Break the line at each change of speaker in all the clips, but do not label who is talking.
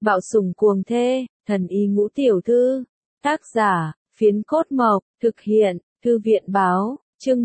Bạo sủng cuồng thê, thần y ngũ tiểu thư. Tác giả, Phiến Cốt Mộc, thực hiện, Thư viện báo, chương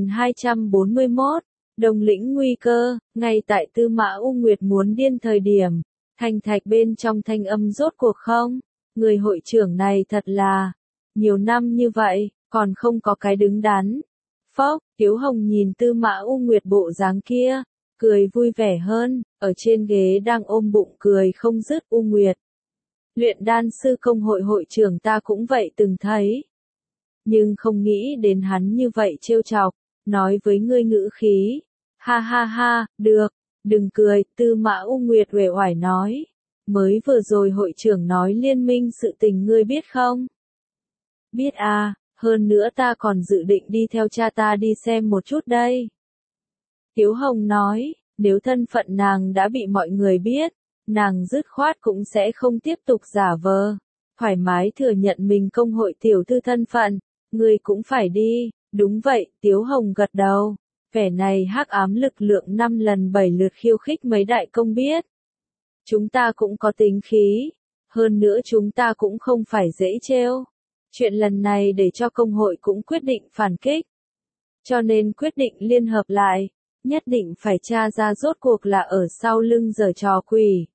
1241, Đồng lĩnh nguy cơ, ngay tại Tư Mã U Nguyệt muốn điên thời điểm, Thanh Thạch bên trong thanh âm rốt cuộc không, người hội trưởng này thật là, nhiều năm như vậy, còn không có cái đứng đắn. Phốc, Tiếu Hồng nhìn Tư Mã U Nguyệt bộ dáng kia, cười vui vẻ hơn, ở trên ghế đang ôm bụng cười không dứt. U Nguyệt. Luyện đan sư công hội hội trưởng ta cũng vậy từng thấy. Nhưng không nghĩ đến hắn như vậy trêu chọc, nói với ngươi ngữ khí. Ha ha ha, được, đừng cười, Tư Mã U Nguyệt uể oải nói. Mới vừa rồi hội trưởng nói liên minh sự tình ngươi biết không? Biết à, hơn nữa ta còn dự định đi theo cha ta đi xem một chút đây. Tiếu Hồng nói, nếu thân phận nàng đã bị mọi người biết, nàng dứt khoát cũng sẽ không tiếp tục giả vờ, thoải mái thừa nhận mình công hội tiểu thư thân phận, ngươi cũng phải đi, đúng vậy, Tiếu Hồng gật đầu, vẻ này hắc ám lực lượng 5 lần 7 lượt khiêu khích mấy đại công biết. Chúng ta cũng có tính khí, hơn nữa chúng ta cũng không phải dễ trêu. Chuyện lần này để cho công hội cũng quyết định phản kích. Cho nên quyết định liên hợp lại, nhất định phải tra ra rốt cuộc là ở sau lưng giở trò quỷ.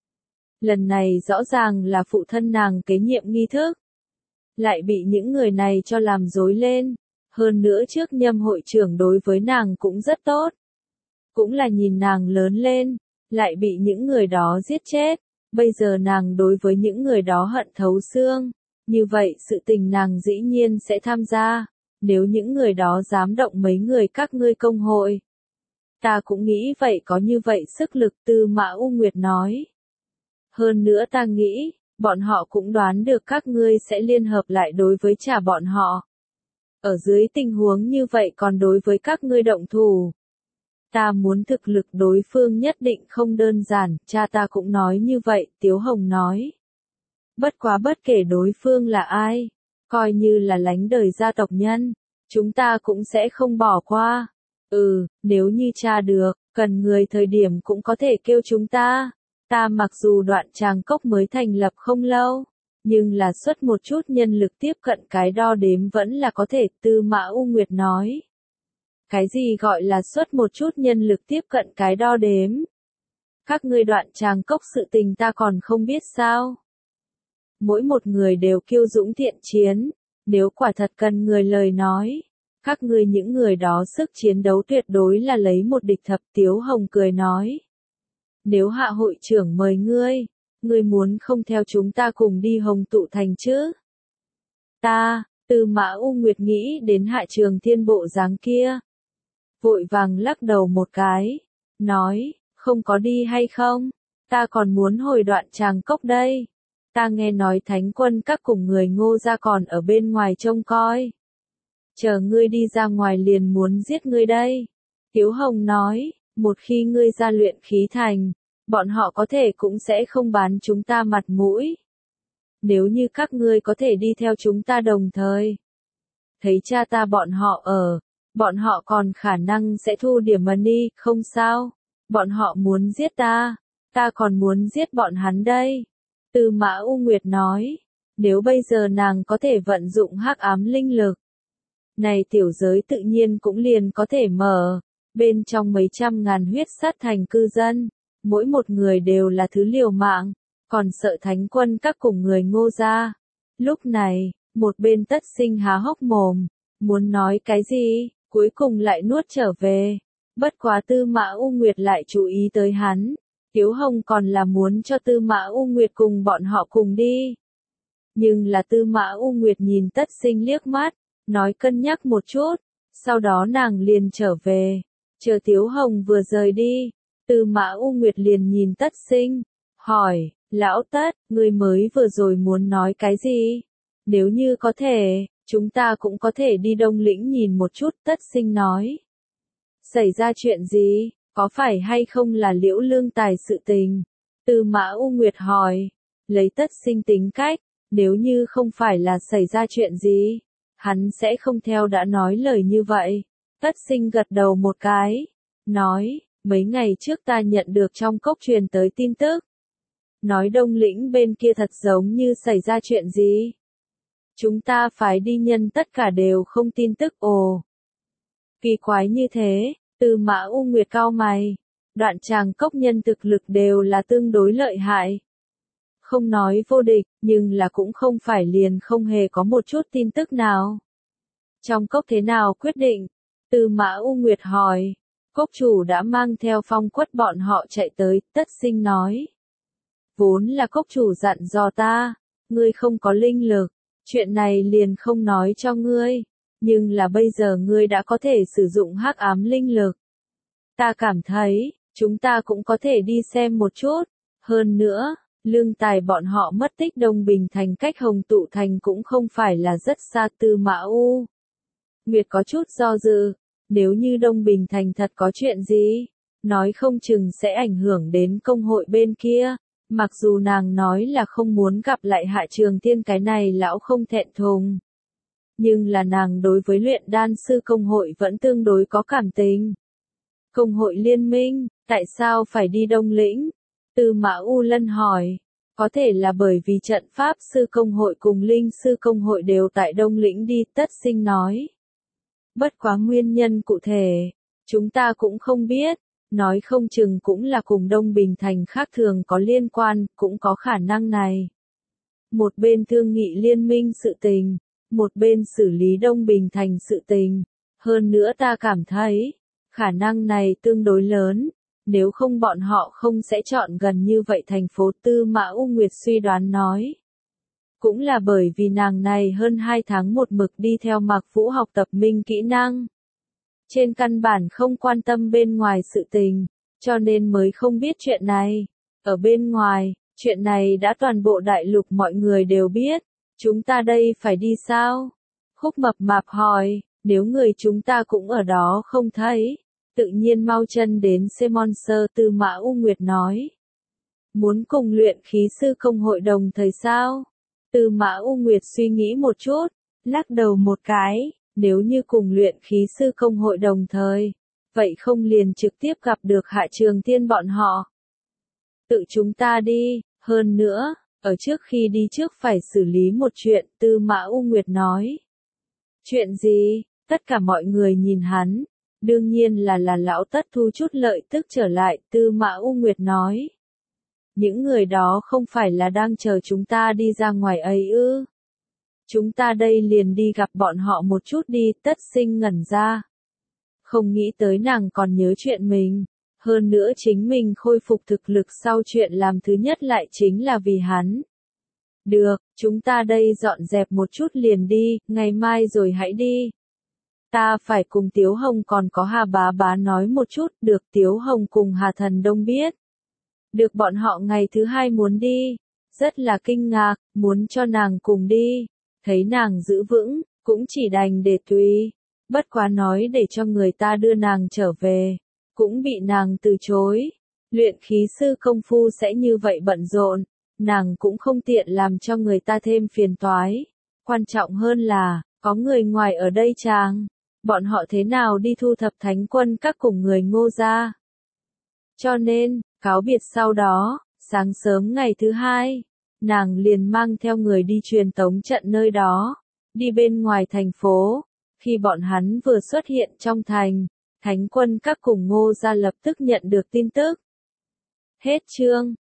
Lần này rõ ràng là phụ thân nàng kế nhiệm nghi thức. Lại bị những người này cho làm rối lên. Hơn nữa trước nhâm hội trưởng đối với nàng cũng rất tốt. Cũng là nhìn nàng lớn lên, lại bị những người đó giết chết. Bây giờ nàng đối với những người đó hận thấu xương. Như vậy sự tình nàng dĩ nhiên sẽ tham gia. Nếu những người đó dám động mấy người các ngươi công hội. Ta cũng nghĩ vậy, có như vậy sức lực. Tư Mã U Nguyệt nói. Hơn nữa ta nghĩ, bọn họ cũng đoán được các ngươi sẽ liên hợp lại đối với trả bọn họ. Ở dưới tình huống như vậy còn đối với các ngươi động thủ. Ta muốn thực lực đối phương nhất định không đơn giản, cha ta cũng nói như vậy, Tiếu Hồng nói. Bất quá bất kể đối phương là ai, coi như là lánh đời gia tộc nhân, chúng ta cũng sẽ không bỏ qua. Nếu như tra được, cần người thời điểm cũng có thể kêu chúng ta. Ta mặc dù Đoạn Tràng Cốc mới thành lập không lâu, nhưng là xuất một chút nhân lực tiếp cận cái đo đếm vẫn là có thể, Tư Mã U Nguyệt nói. Cái gì gọi là xuất một chút nhân lực tiếp cận cái đo đếm? Các ngươi Đoạn Tràng Cốc sự tình ta còn không biết sao? Mỗi một người đều kiêu dũng thiện chiến, nếu quả thật cần người lời nói. Các ngươi những người đó sức chiến đấu tuyệt đối là lấy một địch thập. Tiếu Hồng cười nói. Nếu hạ hội trưởng mời ngươi muốn không theo chúng ta cùng đi Hồng Tụ Thành chứ? Tư Mã U Nguyệt nghĩ đến Hạ Trường Thiên bộ dáng kia. Vội vàng lắc đầu một cái, nói, không có đi hay không? Ta còn muốn hồi Đoạn Tràng Cốc đây. Ta nghe nói Thánh Quân các cùng người Ngô gia còn ở bên ngoài trông coi. Chờ ngươi đi ra ngoài liền muốn giết ngươi đây. Tiếu Hồng nói, một khi ngươi ra luyện khí thành, bọn họ có thể cũng sẽ không bán chúng ta mặt mũi. Nếu như các ngươi có thể đi theo chúng ta đồng thời. Thấy cha ta bọn họ còn khả năng sẽ thu điểm money, không sao. Bọn họ muốn giết ta còn muốn giết bọn hắn đây. Tư Mã U Nguyệt nói, nếu bây giờ nàng có thể vận dụng hắc ám linh lực. Này tiểu giới tự nhiên cũng liền có thể mở, bên trong mấy trăm ngàn huyết sát thành cư dân, mỗi một người đều là thứ liều mạng, còn sợ Thánh Quân các cùng người Ngô gia. Lúc này, một bên Tất Sinh há hốc mồm, muốn nói cái gì, cuối cùng lại nuốt trở về. Bất quá Tư Mã U Nguyệt lại chú ý tới hắn, Tiếu Hồng còn là muốn cho Tư Mã U Nguyệt cùng bọn họ cùng đi. Nhưng là Tư Mã U Nguyệt nhìn Tất Sinh liếc mắt, nói cân nhắc một chút, sau đó nàng liền trở về. Chờ Tiếu Hồng vừa rời đi, Tư Mã U Nguyệt liền nhìn Tất Sinh, hỏi, lão Tất, ngươi mới vừa rồi muốn nói cái gì? Nếu như có thể, chúng ta cũng có thể đi Đông Lĩnh nhìn một chút, Tất Sinh nói. Xảy ra chuyện gì, có phải hay không là Liễu Lương Tài sự tình? Tư Mã U Nguyệt hỏi, lấy Tất Sinh tính cách, nếu như không phải là xảy ra chuyện gì, hắn sẽ không theo đã nói lời như vậy. Tất Sinh gật đầu một cái, nói, mấy ngày trước ta nhận được trong cốc truyền tới tin tức. nói Đông Lĩnh bên kia thật giống như xảy ra chuyện gì. Chúng ta phái đi nhân tất cả đều không tin tức. Ồ, kỳ quái như thế. Tư Mã U Nguyệt cau mày. Đoạn Tràng Cốc nhân thực lực đều là tương đối lợi hại. Không nói vô địch, nhưng là cũng không phải liền không hề có một chút tin tức nào. Trong cốc thế nào quyết định? Tư Mã U Nguyệt hỏi. Cốc chủ đã mang theo Phong Quất bọn họ chạy tới, Tất Sinh nói. Vốn là cốc chủ dặn dò ta, ngươi không có linh lực, chuyện này liền không nói cho ngươi, nhưng là bây giờ ngươi đã có thể sử dụng hắc ám linh lực. Ta cảm thấy, chúng ta cũng có thể đi xem một chút, hơn nữa, Lương Tài bọn họ mất tích Đông Bình Thành cách Hồng Tụ Thành cũng không phải là rất xa. Tư Mã U Nguyệt có chút do dự, nếu như Đông Bình Thành thật có chuyện gì, nói không chừng sẽ ảnh hưởng đến công hội bên kia. Mặc dù nàng nói là không muốn gặp lại Hạ Trường Tiên, cái này lão không thẹn thùng. Nhưng là nàng đối với luyện đan sư công hội vẫn tương đối có cảm tình. Công hội liên minh, tại sao phải đi Đông Lĩnh? Tư Mã U Lân hỏi. Có thể là bởi vì trận pháp sư công hội cùng linh sư công hội đều tại Đông Lĩnh đi, Tất Sinh nói. Bất quá nguyên nhân cụ thể, chúng ta cũng không biết. Nói không chừng cũng là cùng Đông Bình Thành khác thường có liên quan, cũng có khả năng này. Một bên thương nghị liên minh sự tình, một bên xử lý Đông Bình Thành sự tình. Hơn nữa ta cảm thấy, khả năng này tương đối lớn, nếu không bọn họ không sẽ chọn gần như vậy thành phố. Tư Mã U Nguyệt suy đoán nói. Cũng là bởi vì nàng này hơn 2 tháng một mực đi theo Mạc Vũ học tập minh kỹ năng. Trên căn bản không quan tâm bên ngoài sự tình, cho nên mới không biết chuyện này. Ở bên ngoài, chuyện này đã toàn bộ đại lục mọi người đều biết. Chúng ta đây phải đi sao? Khúc Mập Mạp hỏi, nếu người chúng ta cũng ở đó không thấy, tự nhiên mau chân đến Semonster. Tư Mã U Nguyệt nói. Muốn cùng luyện khí sư công hội đồng thời sao? Tư Mã U Nguyệt suy nghĩ một chút, lắc đầu một cái. Nếu như cùng luyện khí sư công hội đồng thời, vậy không liền trực tiếp gặp được Hạ Trường Tiên bọn họ. Tự chúng ta đi, hơn nữa, ở trước khi đi trước phải xử lý một chuyện. Tư Mã U Nguyệt nói. Chuyện gì? Tất cả mọi người nhìn hắn, đương nhiên là lão Tất thu chút lợi tức trở lại. Tư Mã U Nguyệt nói. Những người đó không phải là đang chờ chúng ta đi ra ngoài ấy ư? Chúng ta đây liền đi gặp bọn họ một chút đi. Tất Sinh ngẩn ra. Không nghĩ tới nàng còn nhớ chuyện mình. Hơn nữa chính mình khôi phục thực lực sau chuyện làm thứ nhất lại chính là vì hắn. Được, chúng ta đây dọn dẹp một chút liền đi, ngày mai rồi hãy đi. Ta phải cùng Tiếu Hồng còn có Hà Bá Bá nói một chút. Được. Tiếu Hồng cùng Hà Thần Đông biết. Được, bọn họ ngày thứ 2 muốn đi. Rất là kinh ngạc, muốn cho nàng cùng đi. Thấy nàng giữ vững, cũng chỉ đành để tùy. Bất quá nói để cho người ta đưa nàng trở về, cũng bị nàng từ chối. Luyện khí sư công phu sẽ như vậy bận rộn, nàng cũng không tiện làm cho người ta thêm phiền toái. Quan trọng hơn là, có người ngoài ở đây chàng. Bọn họ thế nào đi thu thập thánh quân các cùng người Ngô gia. Cho nên, cáo biệt sau đó, sáng sớm ngày thứ 2. Nàng liền mang theo người đi truyền tống trận nơi đó, đi bên ngoài thành phố. Khi bọn hắn vừa xuất hiện trong thành, thánh quân các cùng Ngô gia lập tức nhận được tin tức. Hết chương.